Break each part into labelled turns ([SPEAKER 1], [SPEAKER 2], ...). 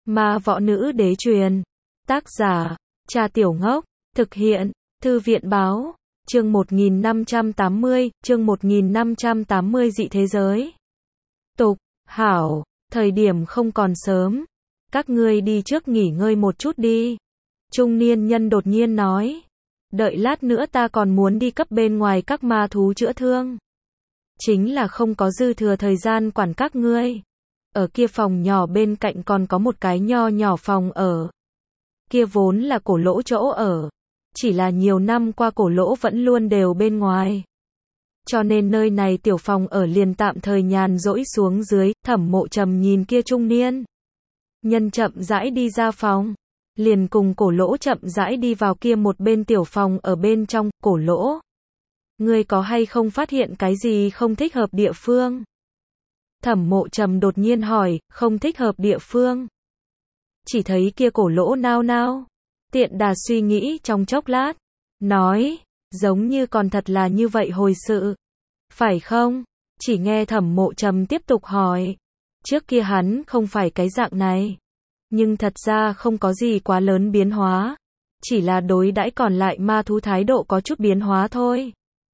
[SPEAKER 1] Ma võ nữ đế truyền. Tác giả, Trà Tiểu Ngốc. Thực hiện, Thư viện báo. Chương 1580, chương 1580 dị thế giới. Tục, hảo, thời điểm không còn sớm. Các ngươi đi trước nghỉ ngơi một chút đi. Trung niên nhân đột nhiên nói. Đợi lát nữa ta còn muốn đi cấp bên ngoài các ma thú chữa thương. Chính là không có dư thừa thời gian quản các ngươi. Ở kia phòng nhỏ bên cạnh còn có một cái nho nhỏ phòng ở. Kia vốn là Cổ Lỗ chỗ ở. Chỉ là nhiều năm qua Cổ Lỗ vẫn luôn đều bên ngoài. Cho nên nơi này tiểu phòng ở liền tạm thời nhàn rỗi xuống dưới. Thẩm Mộ Trầm nhìn kia trung niên nhân chậm rãi đi ra phòng. Liền cùng Cổ Lỗ chậm rãi đi vào kia một bên tiểu phòng ở bên trong. Cổ Lỗ, ngươi có hay không phát hiện cái gì không thích hợp địa phương? Thẩm Mộ Trầm đột nhiên hỏi. Không thích hợp địa phương? Chỉ thấy kia Cổ Lỗ nao nao. Tiện đà suy nghĩ trong chốc lát. Nói, giống như còn thật là như vậy hồi sự. Phải không? Chỉ nghe Thẩm Mộ Trầm tiếp tục hỏi. Trước kia hắn không phải cái dạng này. Nhưng thật ra không có gì quá lớn biến hóa. Chỉ là đối đãi còn lại ma thú thái độ có chút biến hóa thôi.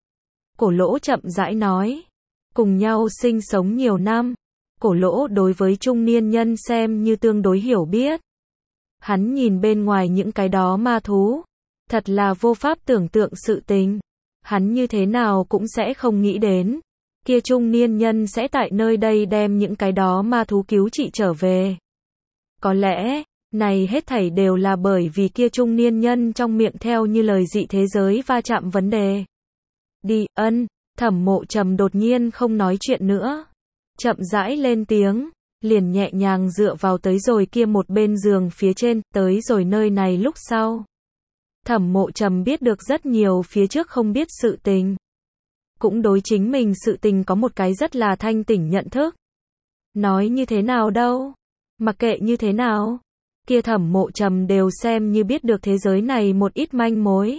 [SPEAKER 1] Cổ Lỗ chậm rãi nói. Cùng nhau sinh sống nhiều năm. Cổ Lỗ đối với trung niên nhân xem như tương đối hiểu biết. Hắn nhìn bên ngoài những cái đó ma thú. Thật là vô pháp tưởng tượng sự tình. Hắn như thế nào cũng sẽ không nghĩ đến. Kia trung niên nhân sẽ tại nơi đây đem những cái đó ma thú cứu trị trở về. Có lẽ, này hết thảy đều là bởi vì kia trung niên nhân trong miệng theo như lời dị thế giới va chạm vấn đề. Đi, Thẩm Mộ Trầm đột nhiên không nói chuyện nữa. Chậm rãi lên tiếng, liền nhẹ nhàng dựa vào tới rồi kia một bên giường phía trên, tới rồi nơi này lúc sau. Thẩm Mộ Trầm biết được rất nhiều phía trước không biết sự tình. Cũng đối chính mình sự tình có một cái rất là thanh tỉnh nhận thức. Nói như thế nào đâu? Mặc kệ như thế nào? Kia Thẩm Mộ Trầm đều xem như biết được thế giới này một ít manh mối.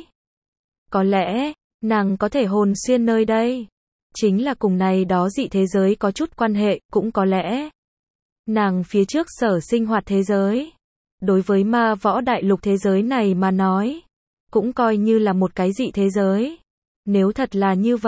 [SPEAKER 1] Có lẽ, nàng có thể hồn xuyên nơi đây. Chính là cùng này đó dị thế giới có chút quan hệ, cũng có lẽ. Nàng phía trước sở sinh hoạt thế giới. Đối với ma võ đại lục thế giới này mà nói. Cũng coi như là một cái dị thế giới. Nếu thật là như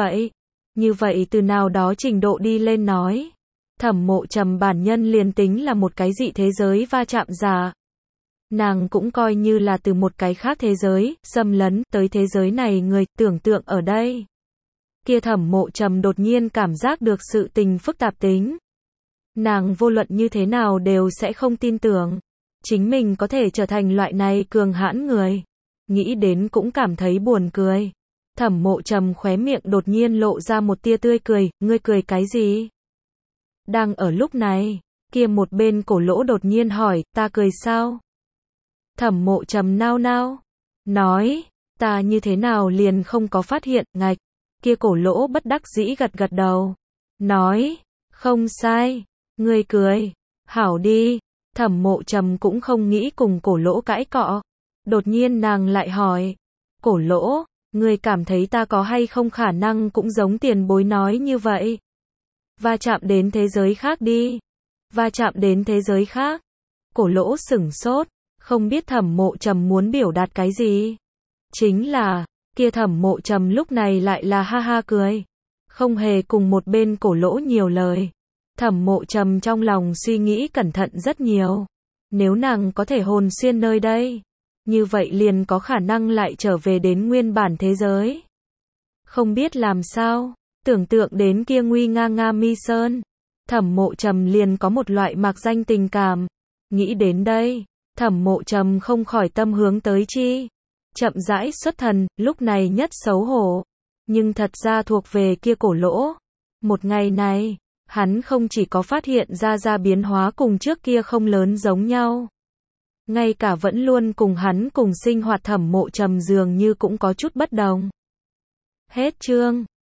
[SPEAKER 1] vậy từ nào đó trình độ đi lên nói. Thẩm Mộ Trầm bản nhân liền tính là một cái dị thế giới va chạm giả. Nàng cũng coi như là từ một cái khác thế giới, xâm lấn tới thế giới này người tưởng tượng ở đây. Kia Thẩm Mộ Trầm đột nhiên cảm giác được sự tình phức tạp tính. Nàng vô luận như thế nào đều sẽ không tin tưởng. Chính mình có thể trở thành loại này cường hãn người. Nghĩ đến cũng cảm thấy buồn cười. Thẩm Mộ Trầm khóe miệng đột nhiên lộ ra một tia tươi cười. Ngươi cười cái gì? Đang ở lúc này, kia một bên Cổ Lỗ đột nhiên hỏi, ta cười sao? Thẩm Mộ Trầm nao nao. Nói, ta như thế nào liền không có phát hiện, ngạch. Kia Cổ Lỗ bất đắc dĩ gật gật đầu. Nói, không sai, ngươi cười. Hảo đi. Thẩm Mộ Trầm cũng không nghĩ cùng Cổ Lỗ cãi cọ. Đột nhiên nàng lại hỏi. Cổ Lỗ, ngươi cảm thấy ta có hay không khả năng cũng giống tiền bối nói như vậy? Va chạm đến thế giới khác đi. Va chạm đến thế giới khác. Cổ Lỗ sửng sốt. Không biết Thẩm Mộ Trầm muốn biểu đạt cái gì. Chính là, kia Thẩm Mộ Trầm lúc này lại là ha ha cười. Không hề cùng một bên Cổ Lỗ nhiều lời. Thẩm Mộ Trầm trong lòng suy nghĩ cẩn thận rất nhiều. Nếu nàng có thể hồn xuyên nơi đây, như vậy liền có khả năng lại trở về đến nguyên bản thế giới. Không biết làm sao, tưởng tượng đến kia nguy nga nga mi sơn. Thẩm Mộ Trầm liền có một loại mạc danh tình cảm. Nghĩ đến đây, Thẩm Mộ Trầm không khỏi tâm hướng tới chi. Chậm rãi xuất thần, lúc này nhất xấu hổ. Nhưng thật ra thuộc về kia Cổ Lỗ. Một ngày này, hắn không chỉ có phát hiện ra biến hóa cùng trước kia không lớn giống nhau. Ngay cả vẫn luôn cùng hắn cùng sinh hoạt Thẩm Mộ Trầm dường như cũng có chút bất đồng. Hết chương.